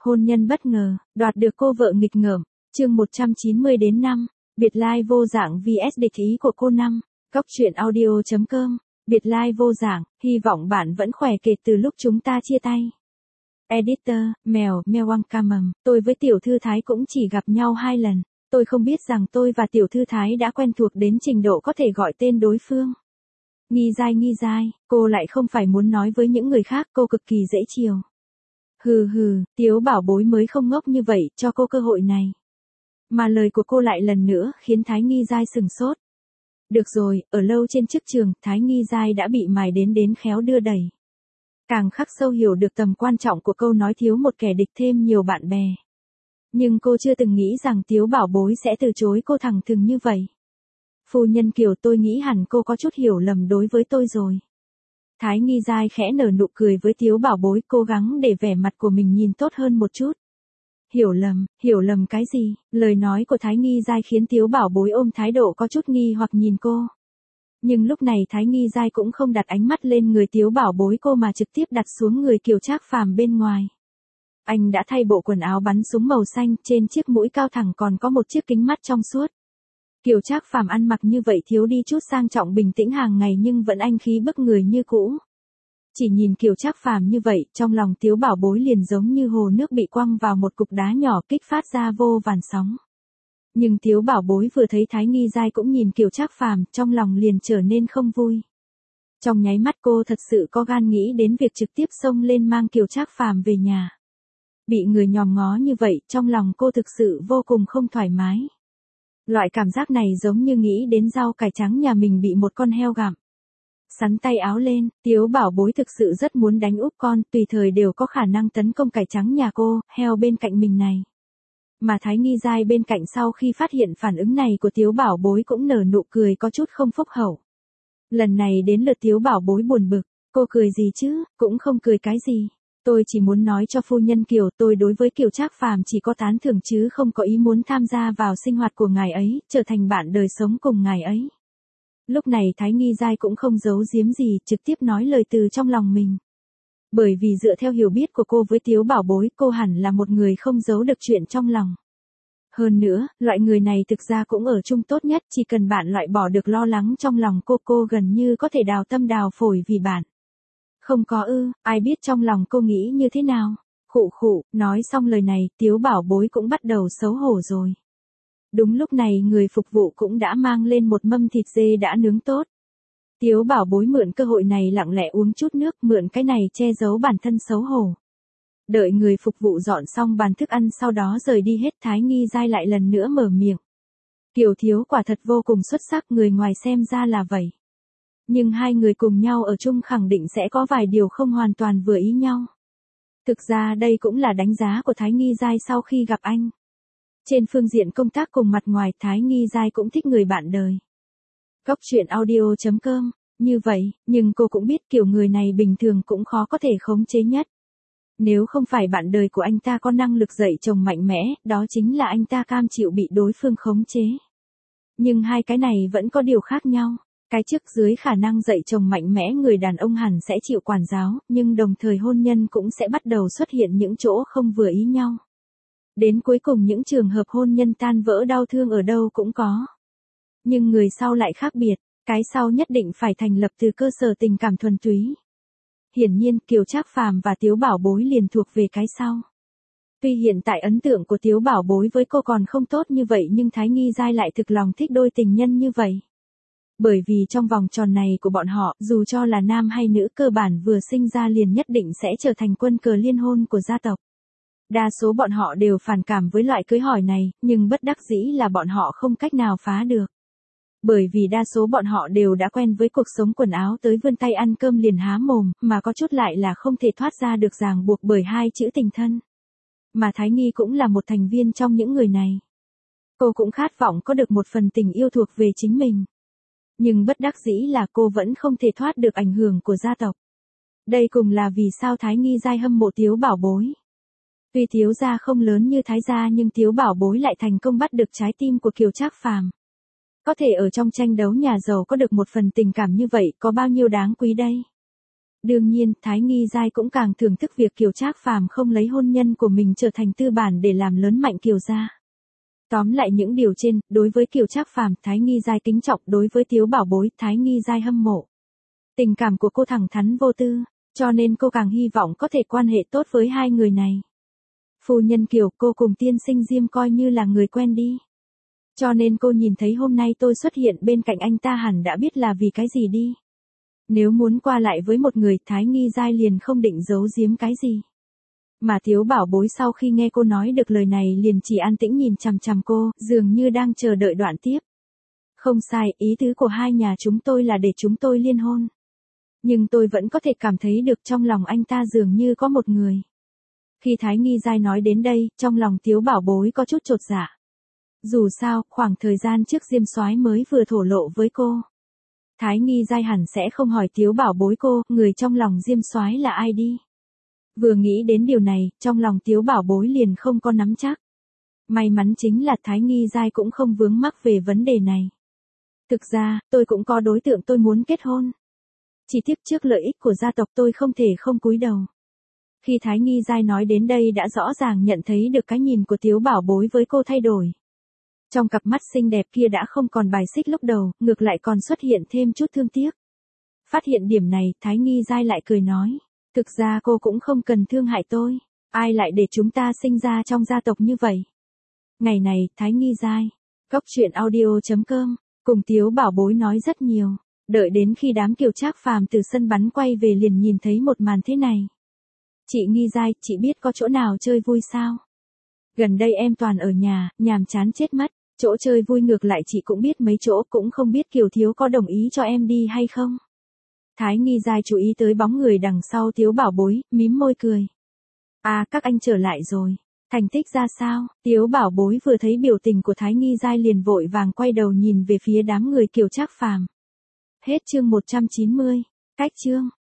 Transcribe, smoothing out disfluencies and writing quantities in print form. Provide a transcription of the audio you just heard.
Hôn nhân bất ngờ, đoạt được cô vợ nghịch ngợm. Chương 190 đến 5. Biệt lai vô dạng vs địch ý của cô năm. Góc truyện audio.com. Biệt lai vô dạng, hy vọng bạn vẫn khỏe kể từ lúc chúng ta chia tay. Editor, mèo Wang Camầm, tôi với tiểu thư Thái cũng chỉ gặp nhau 2 lần. Tôi không biết rằng tôi và tiểu thư Thái đã quen thuộc đến trình độ có thể gọi tên đối phương. Nghi dai, cô lại không phải muốn nói với những người khác, cô cực kỳ dễ chiều. Hừ, Tiếu bảo bối mới không ngốc như vậy, cho cô cơ hội này. Mà lời của cô lại lần nữa khiến Thái Nghi Giai sừng sốt. Được rồi, ở lâu trên chức trường, Thái Nghi Giai đã bị mài đến khéo đưa đẩy. Càng khắc sâu hiểu được tầm quan trọng của câu nói thiếu một kẻ địch thêm nhiều bạn bè. Nhưng cô chưa từng nghĩ rằng Tiếu bảo bối sẽ từ chối cô thẳng thừng như vậy. Phu nhân Kiều, tôi nghĩ hẳn cô có chút hiểu lầm đối với tôi rồi. Thái Nghi Giai khẽ nở nụ cười với Tiếu bảo bối, cố gắng để vẻ mặt của mình nhìn tốt hơn một chút. Hiểu lầm cái gì? Lời nói của Thái Nghi Giai khiến Tiếu bảo bối ôm thái độ có chút nghi hoặc nhìn cô. Nhưng lúc này Thái Nghi Giai cũng không đặt ánh mắt lên người Tiếu bảo bối cô mà trực tiếp đặt xuống người Kiều Trác Phàm bên ngoài. Anh đã thay bộ quần áo bắn súng màu xanh, trên chiếc mũi cao thẳng còn có một chiếc kính mắt trong suốt. Kiều Trác Phàm ăn mặc như vậy thiếu đi chút sang trọng bình tĩnh hàng ngày nhưng vẫn anh khí bức người như cũ. Chỉ nhìn Kiều Trác Phàm như vậy, trong lòng Tiếu bảo bối liền giống như hồ nước bị quăng vào một cục đá nhỏ kích phát ra vô vàn sóng. Nhưng Tiếu bảo bối vừa thấy Thái Nghi Giai cũng nhìn Kiều Trác Phàm, trong lòng liền trở nên không vui. Trong nháy mắt cô thật sự có gan nghĩ đến việc trực tiếp xông lên mang Kiều Trác Phàm về nhà. Bị người nhòm ngó như vậy, trong lòng cô thực sự vô cùng không thoải mái. Loại cảm giác này giống như nghĩ đến rau cải trắng nhà mình bị một con heo gặm. Sắn tay áo lên, Tiếu bảo bối thực sự rất muốn đánh úp con, tùy thời đều có khả năng tấn công cải trắng nhà cô, heo bên cạnh mình này. Mà Thái Nghi Giai bên cạnh sau khi phát hiện phản ứng này của Tiếu bảo bối cũng nở nụ cười có chút không phúc hậu. Lần này đến lượt Tiếu bảo bối buồn bực, cô cười gì chứ, cũng không cười cái gì. Tôi chỉ muốn nói cho phu nhân Kiều, tôi đối với Kiều Trác Phàm chỉ có tán thưởng chứ không có ý muốn tham gia vào sinh hoạt của ngài ấy, trở thành bạn đời sống cùng ngài ấy. Lúc này Thái Nghi Giai cũng không giấu giếm gì, trực tiếp nói lời từ trong lòng mình. Bởi vì dựa theo hiểu biết của cô với Tiếu bảo bối, cô hẳn là một người không giấu được chuyện trong lòng. Hơn nữa, loại người này thực ra cũng ở chung tốt nhất, chỉ cần bạn loại bỏ được lo lắng trong lòng cô gần như có thể đào tâm đào phổi vì bạn. Không có ai biết trong lòng cô nghĩ như thế nào. Khụ, nói xong lời này, Tiếu bảo bối cũng bắt đầu xấu hổ rồi. Đúng lúc này người phục vụ cũng đã mang lên một mâm thịt dê đã nướng tốt. Tiếu bảo bối mượn cơ hội này lặng lẽ uống chút nước, mượn cái này che giấu bản thân xấu hổ. Đợi người phục vụ dọn xong bàn thức ăn sau đó rời đi hết, Thái Nghi Giai lại lần nữa mở miệng. Kiều thiếu quả thật vô cùng xuất sắc, người ngoài xem ra là vậy. Nhưng hai người cùng nhau ở chung khẳng định sẽ có vài điều không hoàn toàn vừa ý nhau. Thực ra đây cũng là đánh giá của Thái Nghi Giai sau khi gặp anh. Trên phương diện công tác cùng mặt ngoài, Thái Nghi Giai cũng thích người bạn đời. Góc truyện audio.com. Như vậy, nhưng cô cũng biết kiểu người này bình thường cũng khó có thể khống chế nhất. Nếu không phải bạn đời của anh ta có năng lực dạy chồng mạnh mẽ, đó chính là anh ta cam chịu bị đối phương khống chế. Nhưng hai cái này vẫn có điều khác nhau. Cái trước dưới khả năng dạy chồng mạnh mẽ, người đàn ông hẳn sẽ chịu quản giáo, nhưng đồng thời hôn nhân cũng sẽ bắt đầu xuất hiện những chỗ không vừa ý nhau. Đến cuối cùng những trường hợp hôn nhân tan vỡ đau thương ở đâu cũng có. Nhưng người sau lại khác biệt, cái sau nhất định phải thành lập từ cơ sở tình cảm thuần túy. Hiển nhiên Kiều Trác Phàm và Tiếu bảo bối liền thuộc về cái sau. Tuy hiện tại ấn tượng của Tiếu bảo bối với cô còn không tốt như vậy nhưng Thái Nghi Giai lại thực lòng thích đôi tình nhân như vậy. Bởi vì trong vòng tròn này của bọn họ, dù cho là nam hay nữ cơ bản vừa sinh ra liền nhất định sẽ trở thành quân cờ liên hôn của gia tộc. Đa số bọn họ đều phản cảm với loại cưới hỏi này, nhưng bất đắc dĩ là bọn họ không cách nào phá được. Bởi vì đa số bọn họ đều đã quen với cuộc sống quần áo tới vươn tay ăn cơm liền há mồm, mà có chút lại là không thể thoát ra được ràng buộc bởi hai chữ tình thân. Mà Thái Nghi cũng là một thành viên trong những người này. Cô cũng khát vọng có được một phần tình yêu thuộc về chính mình. Nhưng bất đắc dĩ là cô vẫn không thể thoát được ảnh hưởng của gia tộc. Đây cùng là vì sao Thái Nghi Giai hâm mộ Tiếu bảo bối. Tuy Tiếu gia không lớn như Thái gia nhưng Tiếu bảo bối lại thành công bắt được trái tim của Kiều Trác Phàm. Có thể ở trong tranh đấu nhà giàu có được một phần tình cảm như vậy có bao nhiêu đáng quý đây. Đương nhiên, Thái Nghi Giai cũng càng thưởng thức việc Kiều Trác Phàm không lấy hôn nhân của mình trở thành tư bản để làm lớn mạnh Kiều gia. Tóm lại những điều trên, đối với Kiều Trác Phàm, Thái Nghi Giai kính trọng, đối với Tiếu Bảo Bối, Thái Nghi Giai hâm mộ. Tình cảm của cô thẳng thắn vô tư, cho nên cô càng hy vọng có thể quan hệ tốt với hai người này. Phu nhân Kiều, cô cùng tiên sinh Diêm coi như là người quen đi. Cho nên cô nhìn thấy hôm nay tôi xuất hiện bên cạnh anh ta hẳn đã biết là vì cái gì đi. Nếu muốn qua lại với một người, Thái Nghi Giai liền không định giấu giếm cái gì. Mà Tiếu Bảo Bối sau khi nghe cô nói được lời này liền chỉ an tĩnh nhìn chằm chằm cô, dường như đang chờ đợi đoạn tiếp. Không sai, ý tứ của hai nhà chúng tôi là để chúng tôi liên hôn. Nhưng tôi vẫn có thể cảm thấy được trong lòng anh ta dường như có một người. Khi Thái Nghi Giai nói đến đây, trong lòng Tiếu Bảo Bối có chút chột dạ. Dù sao, khoảng thời gian trước Diêm Soái mới vừa thổ lộ với cô. Thái Nghi Giai hẳn sẽ không hỏi Tiếu Bảo Bối cô, người trong lòng Diêm Soái là ai đi. Vừa nghĩ đến điều này, trong lòng Tiếu Bảo Bối liền không có nắm chắc. May mắn chính là Thái Nghi Giai cũng không vướng mắc về vấn đề này. Thực ra, tôi cũng có đối tượng tôi muốn kết hôn. Chỉ tiếc trước lợi ích của gia tộc tôi không thể không cúi đầu. Khi Thái Nghi Giai nói đến đây đã rõ ràng nhận thấy được cái nhìn của Tiếu Bảo Bối với cô thay đổi. Trong cặp mắt xinh đẹp kia đã không còn bài xích lúc đầu, ngược lại còn xuất hiện thêm chút thương tiếc. Phát hiện điểm này, Thái Nghi Giai lại cười nói. Thực ra cô cũng không cần thương hại tôi. Ai lại để chúng ta sinh ra trong gia tộc như vậy? Ngày này, Thái Nghi Giai, goctruyện.audio.com, cùng Tiếu Bảo Bối nói rất nhiều. Đợi đến khi đám Kiều Trác Phàm từ sân bắn quay về liền nhìn thấy một màn thế này. Chị Nghi Giai, chị biết có chỗ nào chơi vui sao? Gần đây em toàn ở nhà, nhàm chán chết mất. Chỗ chơi vui ngược lại chị cũng biết mấy chỗ, cũng không biết Kiều Thiếu có đồng ý cho em đi hay không? Thái Nghi Giai chú ý tới bóng người đằng sau Tiếu Bảo Bối, mím môi cười. À, các anh trở lại rồi. Thành tích ra sao? Tiếu Bảo Bối vừa thấy biểu tình của Thái Nghi Giai liền vội vàng quay đầu nhìn về phía đám người Kiều Trác Phàm. Hết chương 190. Cách chương.